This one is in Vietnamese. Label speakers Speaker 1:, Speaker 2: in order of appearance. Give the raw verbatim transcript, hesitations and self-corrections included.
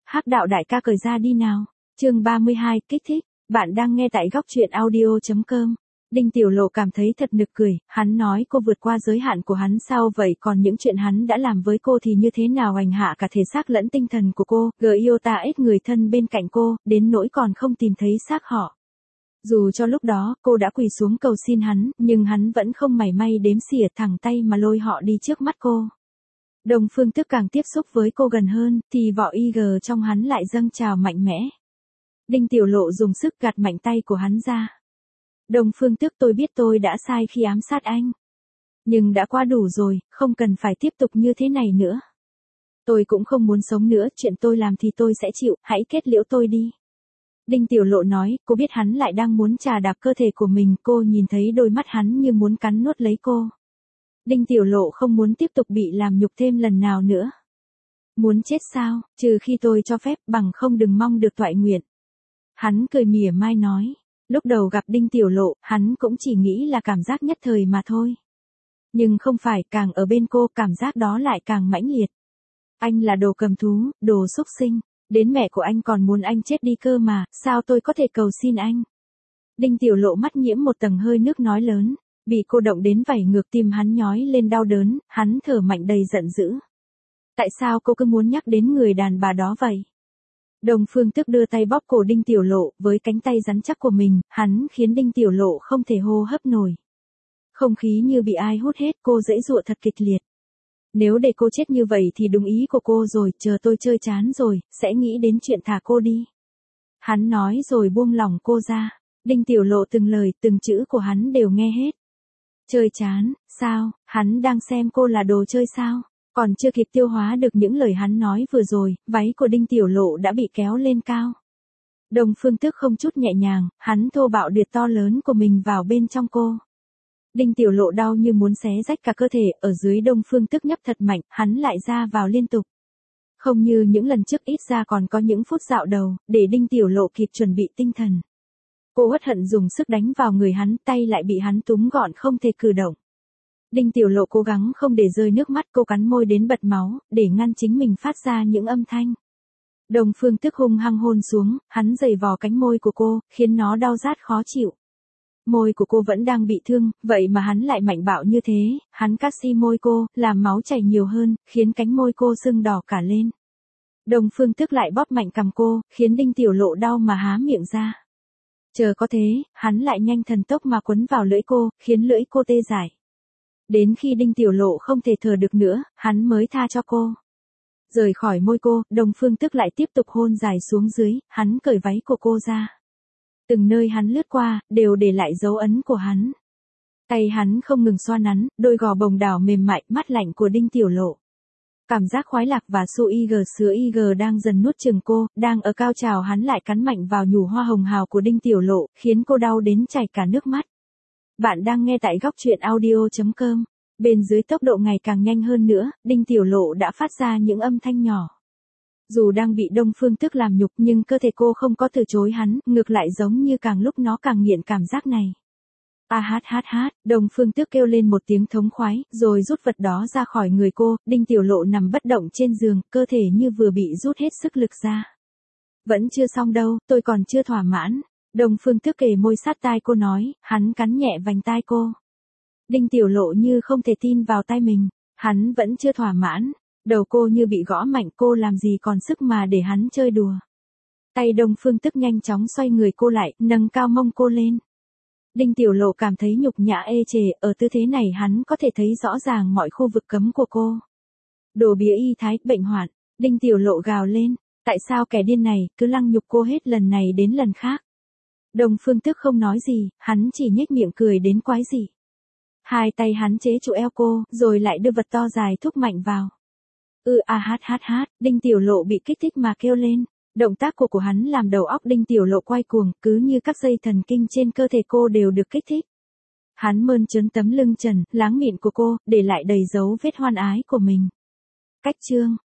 Speaker 1: Hắc đạo đại ca cởi ra đi nào. Chương ba mươi hai, kích thích. Bạn đang nghe tại góc truyện audio chấm com. Đinh Tiểu Lộ cảm thấy thật nực cười, hắn nói cô vượt qua giới hạn của hắn sao vậy, còn những chuyện hắn đã làm với cô thì như thế nào, hành hạ cả thể xác lẫn tinh thần của cô, gờ yêu ta ít người thân bên cạnh cô, đến nỗi còn không tìm thấy xác họ. Dù cho lúc đó cô đã quỳ xuống cầu xin hắn, nhưng hắn vẫn không mảy may đếm xỉa, thẳng tay mà lôi họ đi trước mắt cô. Đông Phương Tức càng tiếp xúc với cô gần hơn, thì vỏ i giê trong hắn lại dâng trào mạnh mẽ. Đinh Tiểu Lộ dùng sức gạt mạnh tay của hắn ra. Đông Phương Tức, tôi biết tôi đã sai khi ám sát anh. Nhưng đã qua đủ rồi, không cần phải tiếp tục như thế này nữa. Tôi cũng không muốn sống nữa, chuyện tôi làm thì tôi sẽ chịu, hãy kết liễu tôi đi. Đinh Tiểu Lộ nói, cô biết hắn lại đang muốn chà đạp cơ thể của mình, cô nhìn thấy đôi mắt hắn như muốn cắn nuốt lấy cô. Đinh Tiểu Lộ không muốn tiếp tục bị làm nhục thêm lần nào nữa. Muốn chết sao, trừ khi tôi cho phép, bằng không đừng mong được toại nguyện. Hắn cười mỉa mai nói. Lúc đầu gặp Đinh Tiểu Lộ, hắn cũng chỉ nghĩ là cảm giác nhất thời mà thôi. Nhưng không phải, càng ở bên cô, cảm giác đó lại càng mãnh liệt. Anh là đồ cầm thú, đồ xúc sinh. Đến mẹ của anh còn muốn anh chết đi cơ mà, sao tôi có thể cầu xin anh? Đinh Tiểu Lộ mắt nhiễm một tầng hơi nước nói lớn, bị cô động đến vảy ngược, tim hắn nhói lên đau đớn, hắn thở mạnh đầy giận dữ. Tại sao cô cứ muốn nhắc đến người đàn bà đó vậy? Đông Phương Tức đưa tay bóp cổ Đinh Tiểu Lộ, với cánh tay rắn chắc của mình, hắn khiến Đinh Tiểu Lộ không thể hô hấp nổi. Không khí như bị ai hút hết, cô giãy giụa thật kịch liệt. Nếu để cô chết như vậy thì đúng ý của cô rồi, chờ tôi chơi chán rồi, sẽ nghĩ đến chuyện thả cô đi. Hắn nói rồi buông lỏng cô ra. Đinh Tiểu Lộ từng lời, từng chữ của hắn đều nghe hết. Chơi chán, sao, hắn đang xem cô là đồ chơi sao? Còn chưa kịp tiêu hóa được những lời hắn nói vừa rồi, váy của Đinh Tiểu Lộ đã bị kéo lên cao. Đông Phương Tức không chút nhẹ nhàng, hắn thô bạo điệt to lớn của mình vào bên trong cô. Đinh Tiểu Lộ đau như muốn xé rách cả cơ thể, ở dưới Đông Phương Tức nhấp thật mạnh, hắn lại ra vào liên tục. Không như những lần trước, ít ra còn có những phút dạo đầu, để Đinh Tiểu Lộ kịp chuẩn bị tinh thần. Cô uất hận dùng sức đánh vào người hắn, tay lại bị hắn túm gọn không thể cử động. Đinh Tiểu Lộ cố gắng không để rơi nước mắt, cô cắn môi đến bật máu, để ngăn chính mình phát ra những âm thanh. Đông Phương Tức hung hăng hôn xuống, hắn giày vò cánh môi của cô, khiến nó đau rát khó chịu. Môi của cô vẫn đang bị thương, vậy mà hắn lại mạnh bạo như thế, hắn cắt xi môi cô, làm máu chảy nhiều hơn, khiến cánh môi cô sưng đỏ cả lên. Đông Phương Tức lại bóp mạnh cằm cô, khiến Đinh Tiểu Lộ đau mà há miệng ra. Chờ có thế, hắn lại nhanh thần tốc mà quấn vào lưỡi cô, khiến lưỡi cô tê dại. Đến khi Đinh Tiểu Lộ không thể thở được nữa, hắn mới tha cho cô. Rời khỏi môi cô, Đông Phương Tức lại tiếp tục hôn dài xuống dưới, hắn cởi váy của cô ra. Từng nơi hắn lướt qua, đều để lại dấu ấn của hắn. Tay hắn không ngừng xoa nắn, đôi gò bồng đảo mềm mại, mát lạnh của Đinh Tiểu Lộ. Cảm giác khoái lạc và su i giê sữa i giê đang dần nuốt chửng cô, đang ở cao trào hắn lại cắn mạnh vào nhủ hoa hồng hào của Đinh Tiểu Lộ, khiến cô đau đến chảy cả nước mắt. Bạn đang nghe tại góc truyện audio chấm com. Bên dưới tốc độ ngày càng nhanh hơn nữa, Đinh Tiểu Lộ đã phát ra những âm thanh nhỏ. Dù đang bị Đông Phương Tức làm nhục nhưng cơ thể cô không có từ chối hắn, ngược lại giống như càng lúc nó càng nghiện cảm giác này. A hát hát hát, Đông Phương Tức kêu lên một tiếng thống khoái, rồi rút vật đó ra khỏi người cô, Đinh Tiểu Lộ nằm bất động trên giường, cơ thể như vừa bị rút hết sức lực ra. Vẫn chưa xong đâu, tôi còn chưa thỏa mãn. Đông Phương Tức kề môi sát tai cô nói, hắn cắn nhẹ vành tai cô. Đinh Tiểu Lộ như không thể tin vào tai mình, hắn vẫn chưa thỏa mãn. Đầu cô như bị gõ mạnh, cô làm gì còn sức mà để hắn chơi đùa. Tay Đông Phương Tức nhanh chóng xoay người cô lại, nâng cao mông cô lên. Đinh Tiểu Lộ cảm thấy nhục nhã ê chề, ở tư thế này hắn có thể thấy rõ ràng mọi khu vực cấm của cô. Đồ bía y thái, bệnh hoạn, Đinh Tiểu Lộ gào lên, tại sao kẻ điên này cứ lăng nhục cô hết lần này đến lần khác. Đông Phương Tức không nói gì, hắn chỉ nhếch miệng cười đến quái dị. Hai tay hắn chế trụ eo cô, rồi lại đưa vật to dài thúc mạnh vào. Ừ a hát hát hát, Đinh Tiểu Lộ bị kích thích mà kêu lên. Động tác của của hắn làm đầu óc Đinh Tiểu Lộ quay cuồng, cứ như các dây thần kinh trên cơ thể cô đều được kích thích. Hắn mơn trớn tấm lưng trần, láng mịn của cô, để lại đầy dấu vết hoan ái của mình. Cách chương